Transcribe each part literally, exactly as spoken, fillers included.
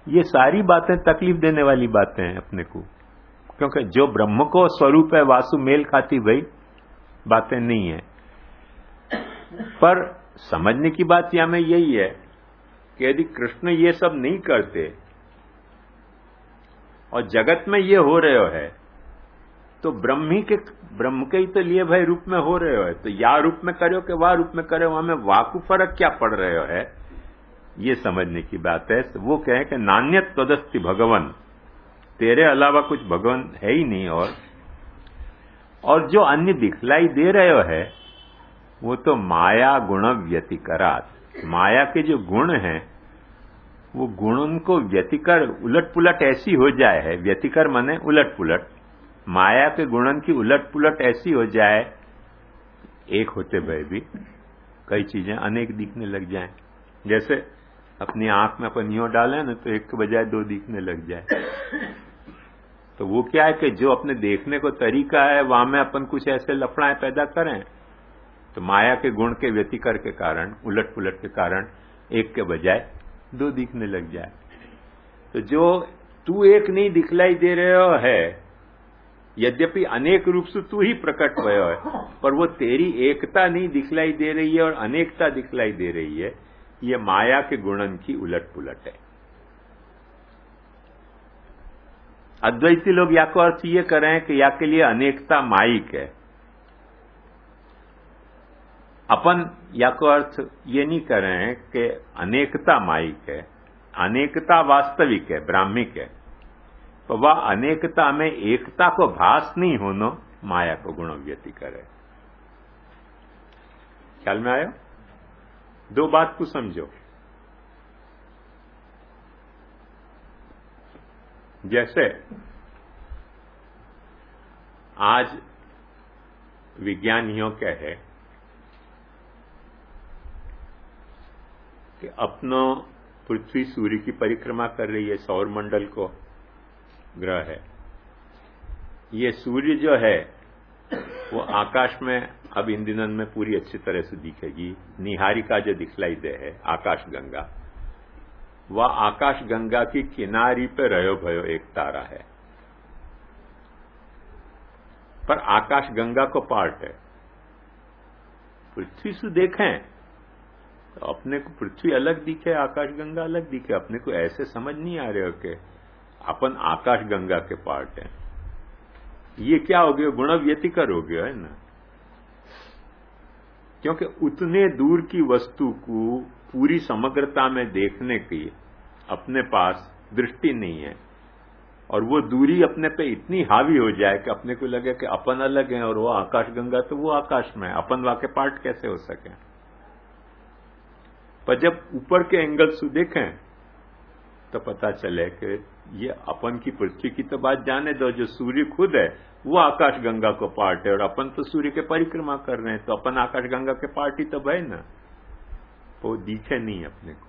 ये सारी बातें तकलीफ देने वाली बातें हैं अपने को, क्योंकि जो ब्रह्म को स्वरूप है वासु मेल खाती वही बातें नहीं है। पर समझने की बात यहां में यही है कि यदि कृष्ण ये सब नहीं करते और जगत में ये हो रहे हो है तो ब्रह्मी के ब्रह्म के ही तो लिए भाई रूप में हो रहे हो है, तो या रूप में करो कि वाह रूप में करो, वहां में वाकु फर्क क्या पड़ रहे हो है, ये समझने की बात है। वो कहे कि नान्यत तदस्ति भगवन, तेरे अलावा कुछ भगवान है ही नहीं। और और जो अन्य दिखलाई दे रहे हो है वो तो माया गुण व्यतिकरात, माया के जो गुण हैं वो गुण को व्यतिकर उलट पुलट ऐसी हो जाए है, व्यतिकर माने उलट पुलट, माया के गुणन की उलट पुलट ऐसी हो जाए, एक होते भय भी कई चीजें अनेक दिखने लग जाएं। जैसे अपनी आंख में अपन यूं डालें ना तो एक के बजाय दो दिखने लग जाए, तो वो क्या है कि जो अपने देखने को तरीका है वहां में अपन कुछ ऐसे लफड़ाएं पैदा करें, तो माया के गुण के व्यतिकर के कारण, उलट पुलट के कारण एक के बजाय दो दिखने लग जाए। तो जो तू एक नहीं दिखलाई दे रहे हो है, यद्यपि अनेक रूप से तू ही प्रकट हुए है, पर वो तेरी एकता नहीं दिखलाई दे रही है और अनेकता दिखलाई दे रही है। ये माया के गुणन की उलट पुलट है। अद्वैती लोग या को अर्थ ये करें कि या के लिए अनेकता मायिक है, अपन या को अर्थ ये नहीं करें कि अनेकता मायिक है, अनेकता वास्तविक है, ब्राह्मिक है। तो वह अनेकता में एकता को भास नहीं होना माया को गुण व्यतिकर है। ख्याल में आयो? दो बात को समझो। जैसे आज विज्ञानियों क्या है कि अपनो पृथ्वी सूर्य की परिक्रमा कर रही है, सौर मंडल को ग्रह है। ये सूर्य जो है वो आकाश में अब इन दिनों में पूरी अच्छी तरह से दिखेगी। निहारिका जो दिखलाई दे है आकाश गंगा, वह आकाश गंगा की किनारी पे रहो भयो एक तारा है, पर आकाश गंगा को पार्ट है। पृथ्वी से देखें तो अपने को पृथ्वी अलग दिखे, आकाश गंगा अलग दिखे। अपने को ऐसे समझ नहीं आ रहे हो कि अपन आकाश गंगा के पार्ट हैं। ये क्या हो गया? गुण व्यतिकर हो गया है ना, क्योंकि उतने दूर की वस्तु को पूरी समग्रता में देखने की अपने पास दृष्टि नहीं है, और वो दूरी अपने पे इतनी हावी हो जाए कि अपने को लगे कि अपन अलग हैं और वो आकाश गंगा तो वो आकाश में है, अपन वहां के पार्ट कैसे हो सके। पर जब ऊपर के एंगल से देखें तो पता चले कि ये अपन की पृथ्वी की तो बात जाने दो, जो सूर्य खुद है वो आकाश गंगा को पार्ट है, और अपन तो सूर्य के परिक्रमा कर रहे हैं, तो अपन आकाश गंगा के पार्ट ही तो है ना। वो दिखे नहीं अपने को।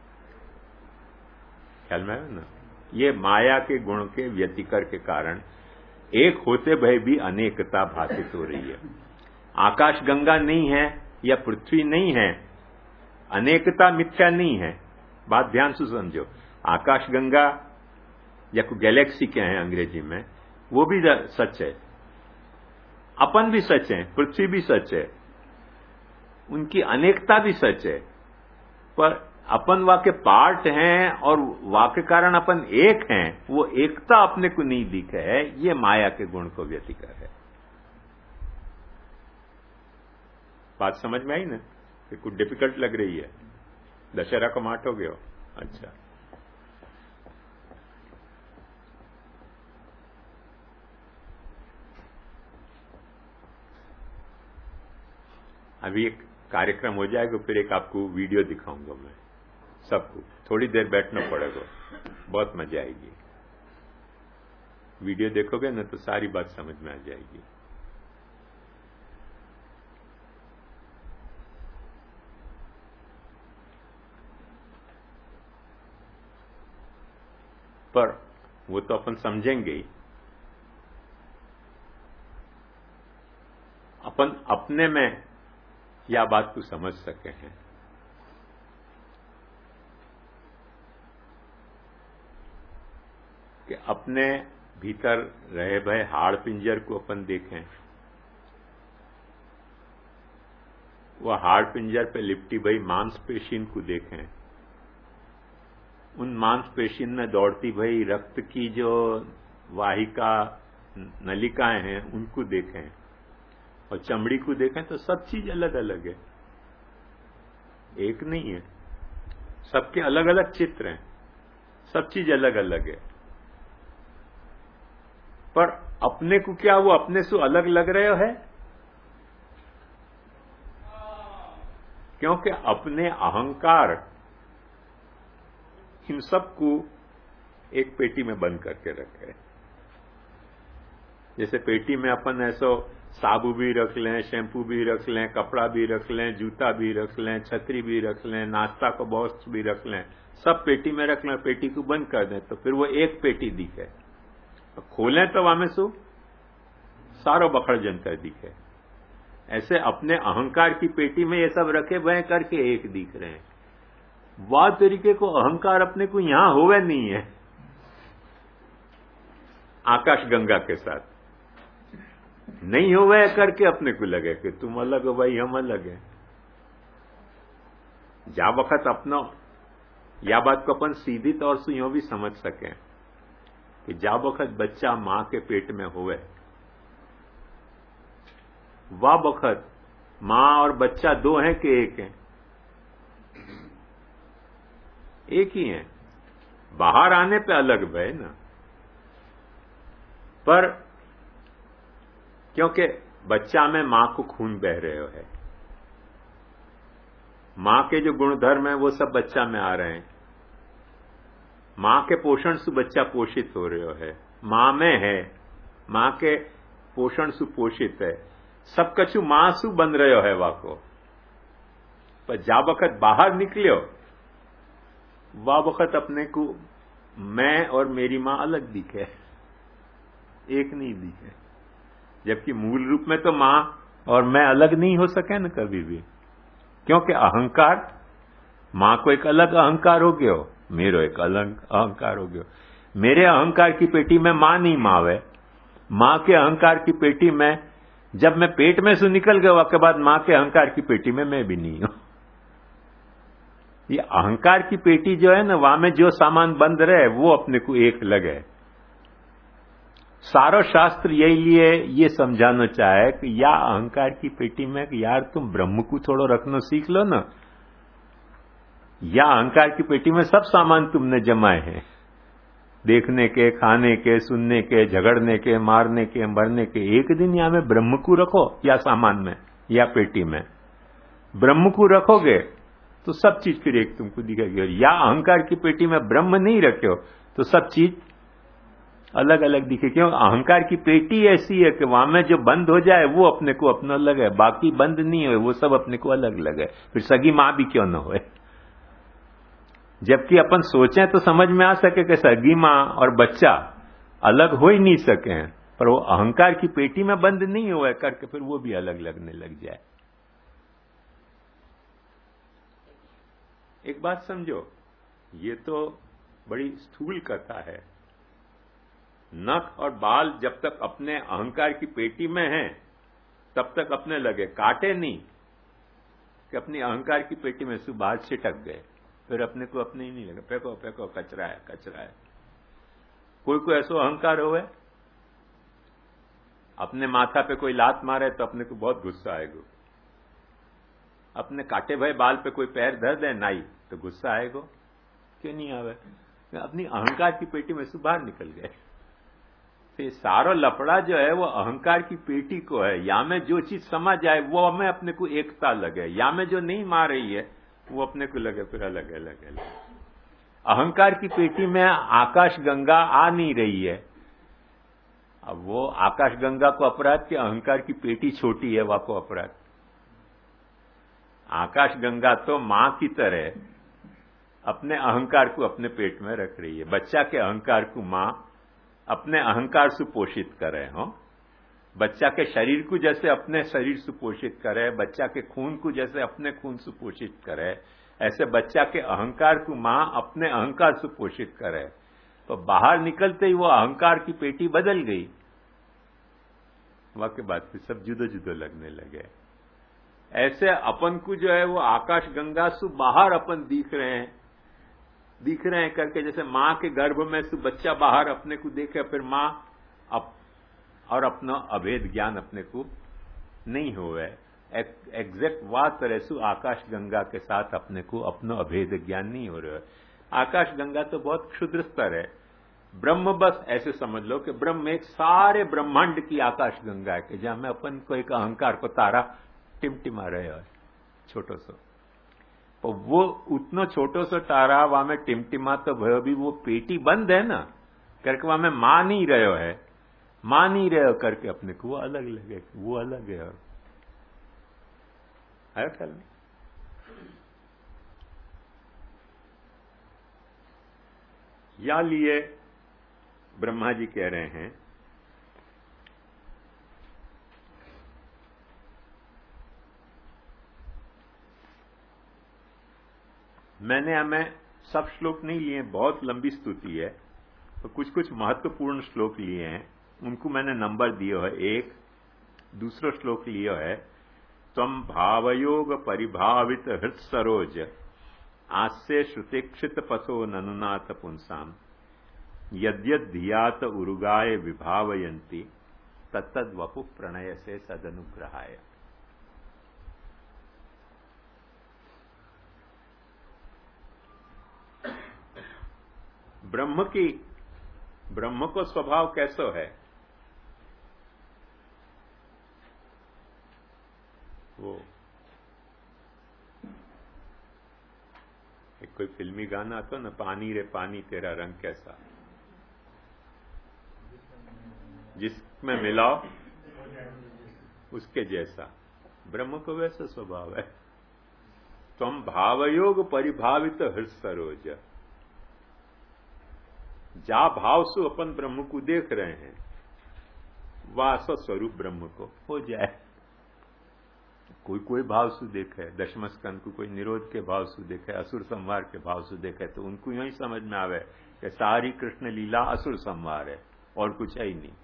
ख्याल में है ना? ये माया के गुण के व्यतिकर के कारण एक होते भय भी अनेकता भाषित हो रही है। आकाश गंगा नहीं है या पृथ्वी नहीं है, अनेकता मिथ्या नहीं है। बात ध्यान से समझो। आकाश गंगा या कोई गैलेक्सी क्या है अंग्रेजी में, वो भी सच है, अपन भी सच है, पृथ्वी भी सच है, उनकी अनेकता भी सच है। पर अपन वा के पार्ट हैं और वा के कारण अपन एक हैं, वो एकता अपने को नहीं दिखे है। ये माया के गुण को व्यतिकर है। बात समझ में आई ना? कि कुछ डिफिकल्ट लग रही है? दशहरा को माटोगे हो? अच्छा, अभी एक कार्यक्रम हो जाएगा, फिर एक आपको वीडियो दिखाऊंगा मैं सबको। थोड़ी देर बैठना पड़ेगा, बहुत मजा आएगी। वीडियो देखोगे ना तो सारी बात समझ में आ जाएगी। पर वो तो अपन समझेंगे ही। अपन अपने में या बात को समझ सके हैं। कि अपने भीतर रहे भय हाड़ पिंजर को अपन देखें, वह हाड़ पिंजर पे लिपटी भई मांसपेशीन को देखें, उन मांसपेशीन में दौड़ती भई रक्त की जो वाहिका नलिकाएं हैं उनको देखें, और चमड़ी को देखें तो सब चीज अलग अलग है, एक नहीं है, सबके अलग अलग चित्र हैं, सब चीज अलग अलग है। पर अपने को क्या वो अपने से अलग लग रहे हो है? क्योंकि अपने अहंकार इन सबको एक पेटी में बंद करके रखे। जैसे पेटी में अपन ऐसो साबु भी रख लें, शैम्पू भी रख लें, कपड़ा भी रख लें, जूता भी रख लें, छतरी भी रख लें, नाश्ता का बॉक्स भी रख लें, सब पेटी में रख लें, पेटी को बंद कर दें तो फिर वो एक पेटी दिखे। खोलें तो वहां में सु सारो बखड़ जंतर दिखे। ऐसे अपने अहंकार की पेटी में ये सब रखे भय करके एक दिख रहे हैं। वाह तरीके को अहंकार अपने को यहां होवे नहीं है आकाश गंगा के साथ, नहीं होवे करके अपने को लगे कि तुम अलग हो भाई, हम अलग हैं। जा वक्त अपना या बात को अपन सीधी तौर से यूं भी समझ सकें कि जा वक्त बच्चा मां के पेट में होवे, वह वक्त मां और बच्चा दो हैं कि एक हैं? एक ही हैं। बाहर आने पे अलग भय ना, पर क्योंकि बच्चा में मां को खून बह रहे हो है, मां के जो गुणधर्म है वो सब बच्चा में आ रहे हैं, मां के पोषण से बच्चा पोषित हो रहे हो है, मां में है, मां के पोषण से पोषित है, सब कछु मां सु बन रहे हो है वाको। पर जा वक्त बाहर निकलियो वह वक्त अपने को मैं और मेरी मां अलग दिखे, एक नहीं दिखे। जबकि मूल रूप में तो मां और मैं अलग नहीं हो सके न कभी भी, क्योंकि अहंकार मां को एक अलग अहंकार हो गयो, मेरो एक अलग अहंकार हो गयो। मेरे अहंकार की पेटी में मां नहीं मावे, मां के अहंकार की पेटी में जब मैं पेट में से निकल गया उसके बाद मां के अहंकार की पेटी में मैं भी नहीं हूं। ये अहंकार की पेटी जो है ना, वहां में जो सामान बंद रहे वो अपने को एक लगे। सारो शास्त्र यही लिए ये समझाना चाहे कि या अहंकार की पेटी में कि यार तुम ब्रह्म को थोड़ो रखना सीख लो ना, या अहंकार की पेटी में सब सामान तुमने जमाए हैं, देखने के, खाने के, सुनने के, झगड़ने के, मारने के, मरने के। एक दिन या में ब्रह्म को रखो या सामान में या पेटी में, ब्रह्म को रखोगे तो सब चीज फिर एक तुमको दिखेगी। या अहंकार की पेटी में ब्रह्म नहीं रखे हो तो सब चीज अलग अलग दिखे, क्यों? अहंकार की पेटी ऐसी है कि वहां में जो बंद हो जाए वो अपने को अपना लगे, बाकी बंद नहीं हो वो सब अपने को अलग लगे। फिर सगी मां भी क्यों न होए। जबकि अपन सोचें तो समझ में आ सके कि सगी मां और बच्चा अलग हो ही नहीं सके, पर वो अहंकार की पेटी में बंद नहीं हुआ करके फिर वो भी अलग लगने लग जाए। एक बात समझो, ये तो बड़ी स्थूल कथा है। नख और बाल जब तक अपने अहंकार की पेटी में हैं तब तक अपने लगे, काटे नहीं कि अपनी अहंकार की पेटी में से बाहर छिटक गए, फिर अपने को अपने ही नहीं लगे, फेंको फेंको कचरा है कचरा है। कोई कोई ऐसा अहंकार होवे, अपने माथा पे कोई लात मारे तो अपने को बहुत गुस्सा आएगा, अपने काटे भय बाल पे कोई पैर धर दे नाई तो गुस्सा आएगा, क्यों नहीं आवे? अपनी अहंकार की पेटी में से बाहर निकल गए। तो सारा लफड़ा जो है वो अहंकार की पेटी को है। या में जो चीज समझ आए वो हमें अपने को एकता लगे, या में जो नहीं मार रही है वो अपने को लगे फिर अलग अलग अलग। अहंकार की पेटी में आकाश गंगा आ नहीं रही है। अब वो आकाश गंगा को अपराध कि अहंकार की पेटी छोटी है वह को अपराध। आकाश गंगा तो मां की तरह अपने अहंकार को अपने पेट में रख रही है। बच्चा के अहंकार को मां अपने अहंकार से पोषित करे हो, बच्चा के शरीर को जैसे अपने शरीर से पोषित करे, बच्चा के खून को जैसे अपने खून से पोषित करे, ऐसे बच्चा के अहंकार को मां अपने अहंकार से पोषित करे। तो बाहर निकलते ही वो अहंकार की पेटी बदल गई, वाकई बात फिर सब जुदो जुदो लगने लगे। ऐसे अपन को जो है वो आकाश गंगा सु बाहर अपन दिख रहे हैं दिख रहे हैं करके, जैसे मां के गर्भ में सु बच्चा बाहर अपने को देखे, फिर मां अप, और अपना अभेद ज्ञान अपने को नहीं हुए। एग्जैक्ट वा तरह से आकाश गंगा के साथ अपने को अपना अभेद ज्ञान नहीं हो रहा है। आकाश गंगा तो बहुत क्षुद्र स्तर है, ब्रह्म बस ऐसे समझ लो कि ब्रह्म एक सारे ब्रह्मांड की आकाश गंगा है कि जहां में अपन को एक अहंकार को तारा टिमटिमा रहे हो छोटो सो, तो वो उतना छोटो सो तारा वहां में टिमटिमा तो भयो भी वो पेटी बंद है ना करके वहां में मान नहीं रहे हो है मान नहीं रहे हो करके अपने को वो अलग लगे, वो अलग है। है ख्याल में? या लिए ब्रह्मा जी कह रहे हैं मैंने हमें सब श्लोक नहीं लिए, बहुत लंबी स्तुति है, तो कुछ कुछ महत्वपूर्ण श्लोक लिए हैं, उनको मैंने नंबर दिया है। एक दूसरा श्लोक लिया है, त्वं भावयोग परिभावित हृत सरोज आस्य श्रुतिक्षित पथो ननुनाथ पुंसाम यद्यद धियात उरुगाय विभावयन्ति तत्तद वपु प्रणय से सदनुग्रहाय। ब्रह्म की ब्रह्म को स्वभाव कैसो है? वो एक कोई फिल्मी गाना आता ना, पानी रे पानी तेरा रंग कैसा, जिसमें मिलाओ उसके जैसा। ब्रह्म को वैसा स्वभाव है। तुम भावयोग परिभावित हृत सरोज, जा भाव से अपन ब्रह्म को देख रहे हैं वास स्वरूप ब्रह्म को हो जाए। कोई कोई भाव से देखे, दशम स्कंद को कोई निरोध के भाव से देखे, असुर संहार के भाव से देखे, तो उनको यही समझ में आवे कि सारी कृष्ण लीला असुर संहार है और कुछ है ही नहीं।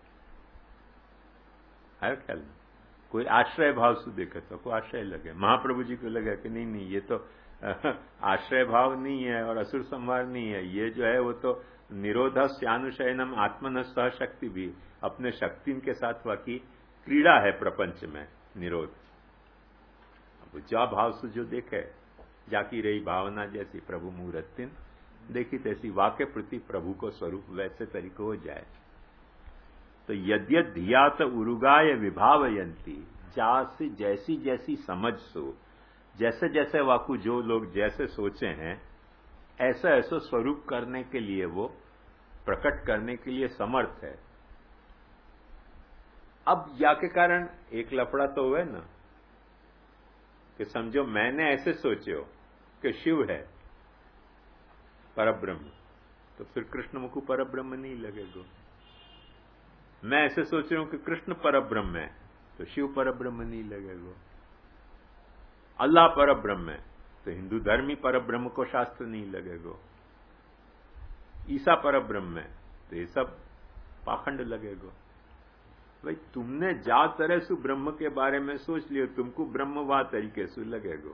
है ख्याल में? कोई आश्रय भाव से देखे तो कोई आश्रय लगे, महाप्रभु जी को लगे कि नहीं नहीं ये तो आश्रय भाव नहीं है और असुर संहार नहीं है, ये जो है वो तो निरोधस्यानुशयनम आत्मन सह शक्ति भी, अपने शक्ति के साथ वाकी क्रीड़ा है प्रपंच में निरोध। अब जा भाव से जो देखे, जाकी रही भावना जैसी प्रभु मूर्तिन देखी तैसी, वाक्य प्रति प्रभु को स्वरूप वैसे तरीके हो जाए। तो यद्यद धियात उरुगाय विभावयंती, जासी जैसी जैसी समझ सो, जैसे जैसे वाकु जो लोग जैसे सोचे हैं ऐसा ऐसा स्वरूप करने के लिए, वो प्रकट करने के लिए समर्थ है। अब या के कारण एक लफड़ा तो हुआ ना कि समझो मैंने ऐसे सोचे हो कि शिव है परब्रह्म, तो फिर कृष्ण मुझको परब्रह्म नहीं लगेगा। मैं ऐसे सोच रहा हूं कि कृष्ण परब्रह्म है तो शिव परब्रह्म नहीं लगेगा। अल्लाह परब्रह्म है तो हिंदू धर्मी परब्रह्म को शास्त्र नहीं लगेगा। ईसा परब्रह्म है तो ये सब पाखंड लगेगा। भाई तुमने जा तरह से ब्रह्म के बारे में सोच लियो, तुमको ब्रह्म वा तरीके से लगेगा,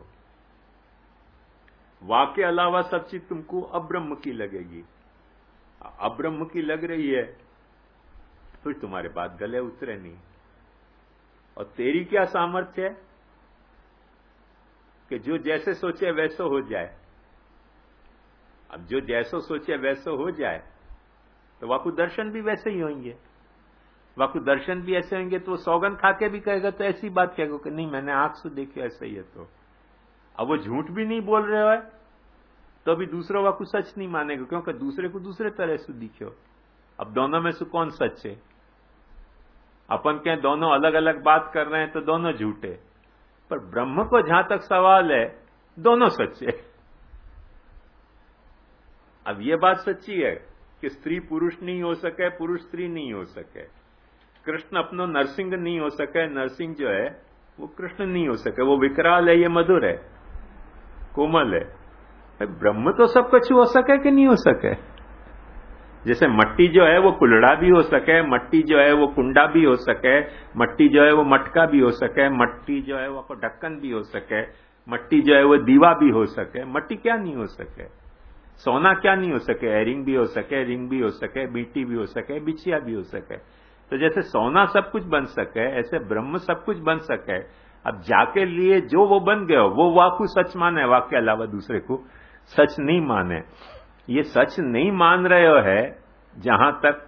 वाके अलावा सब चीज तुमको अब्रह्म की लगेगी। अब्रह्म की लग रही है फिर तुम्हारे बात गले उतरे नहीं। और तेरी क्या सामर्थ्य है कि जो जैसे सोचे वैसे हो जाए। अब जो जैसो सोचे वैसे हो जाए तो वाकु दर्शन भी वैसे ही होंगे, वाकु दर्शन भी ऐसे होंगे। तो वो सौगन खा के भी कहेगा तो ऐसी बात कहेगा कि नहीं मैंने आंख से देखी ऐसा ही है। तो अब वो झूठ भी नहीं बोल रहे हो तो भी दूसरा वाकु सच नहीं मानेगा, क्योंकि दूसरे को दूसरे तरह से दिखो। अब दोनों में से कौन सच है? अपन कहें दोनों अलग अलग बात कर रहे हैं तो दोनों झूठे, पर ब्रह्म को जहां तक सवाल है दोनों सच्चे। अब ये बात सच्ची है कि स्त्री पुरुष नहीं हो सके, पुरुष स्त्री नहीं हो सके, कृष्ण अपनो नरसिंह नहीं हो सके, नरसिंह जो है वो कृष्ण नहीं हो सके, वो विकराल है, ये मधुर है, कोमल है। ब्रह्म तो सब कुछ हो सके कि नहीं हो सके? जैसे मट्टी जो है वो कुल्हड़ा भी हो सके, मट्टी जो है वो कुंडा भी हो सके, मट्टी जो है वो मटका भी हो सके, मट्टी जो है वो ढक्कन भी हो सके, मट्टी जो है वो दीवा भी हो सके। मट्टी क्या नहीं हो सके? सोना क्या नहीं हो सके? एयरिंग भी हो सके, रिंग भी हो सके, बीटी भी हो सके, बिछिया भी हो सके। तो जैसे सोना सब कुछ बन सके, ऐसे ब्रह्म सब कुछ बन सके। अब जाके लिए जो वो बन गए वो वाकु सच माने, वाक के अलावा दूसरे को सच नहीं माने। ये सच नहीं मान रहे हो है जहां तक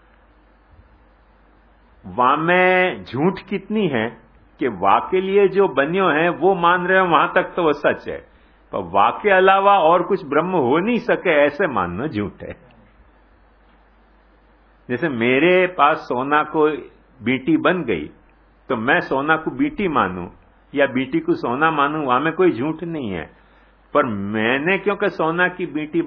वहां में झूठ कितनी है कि वाह के लिए जो बनियो है वो मान रहे हो, वहां तक तो वो सच है, पर वाह के अलावा और कुछ ब्रह्म हो नहीं सके ऐसे मानना झूठ है। जैसे मेरे पास सोना को बीटी बन गई तो मैं सोना को बीटी मानूं या बीटी को सोना मानूं, वहां में कोई झूठ नहीं है। पर मैंने क्योंकि सोना की बीटी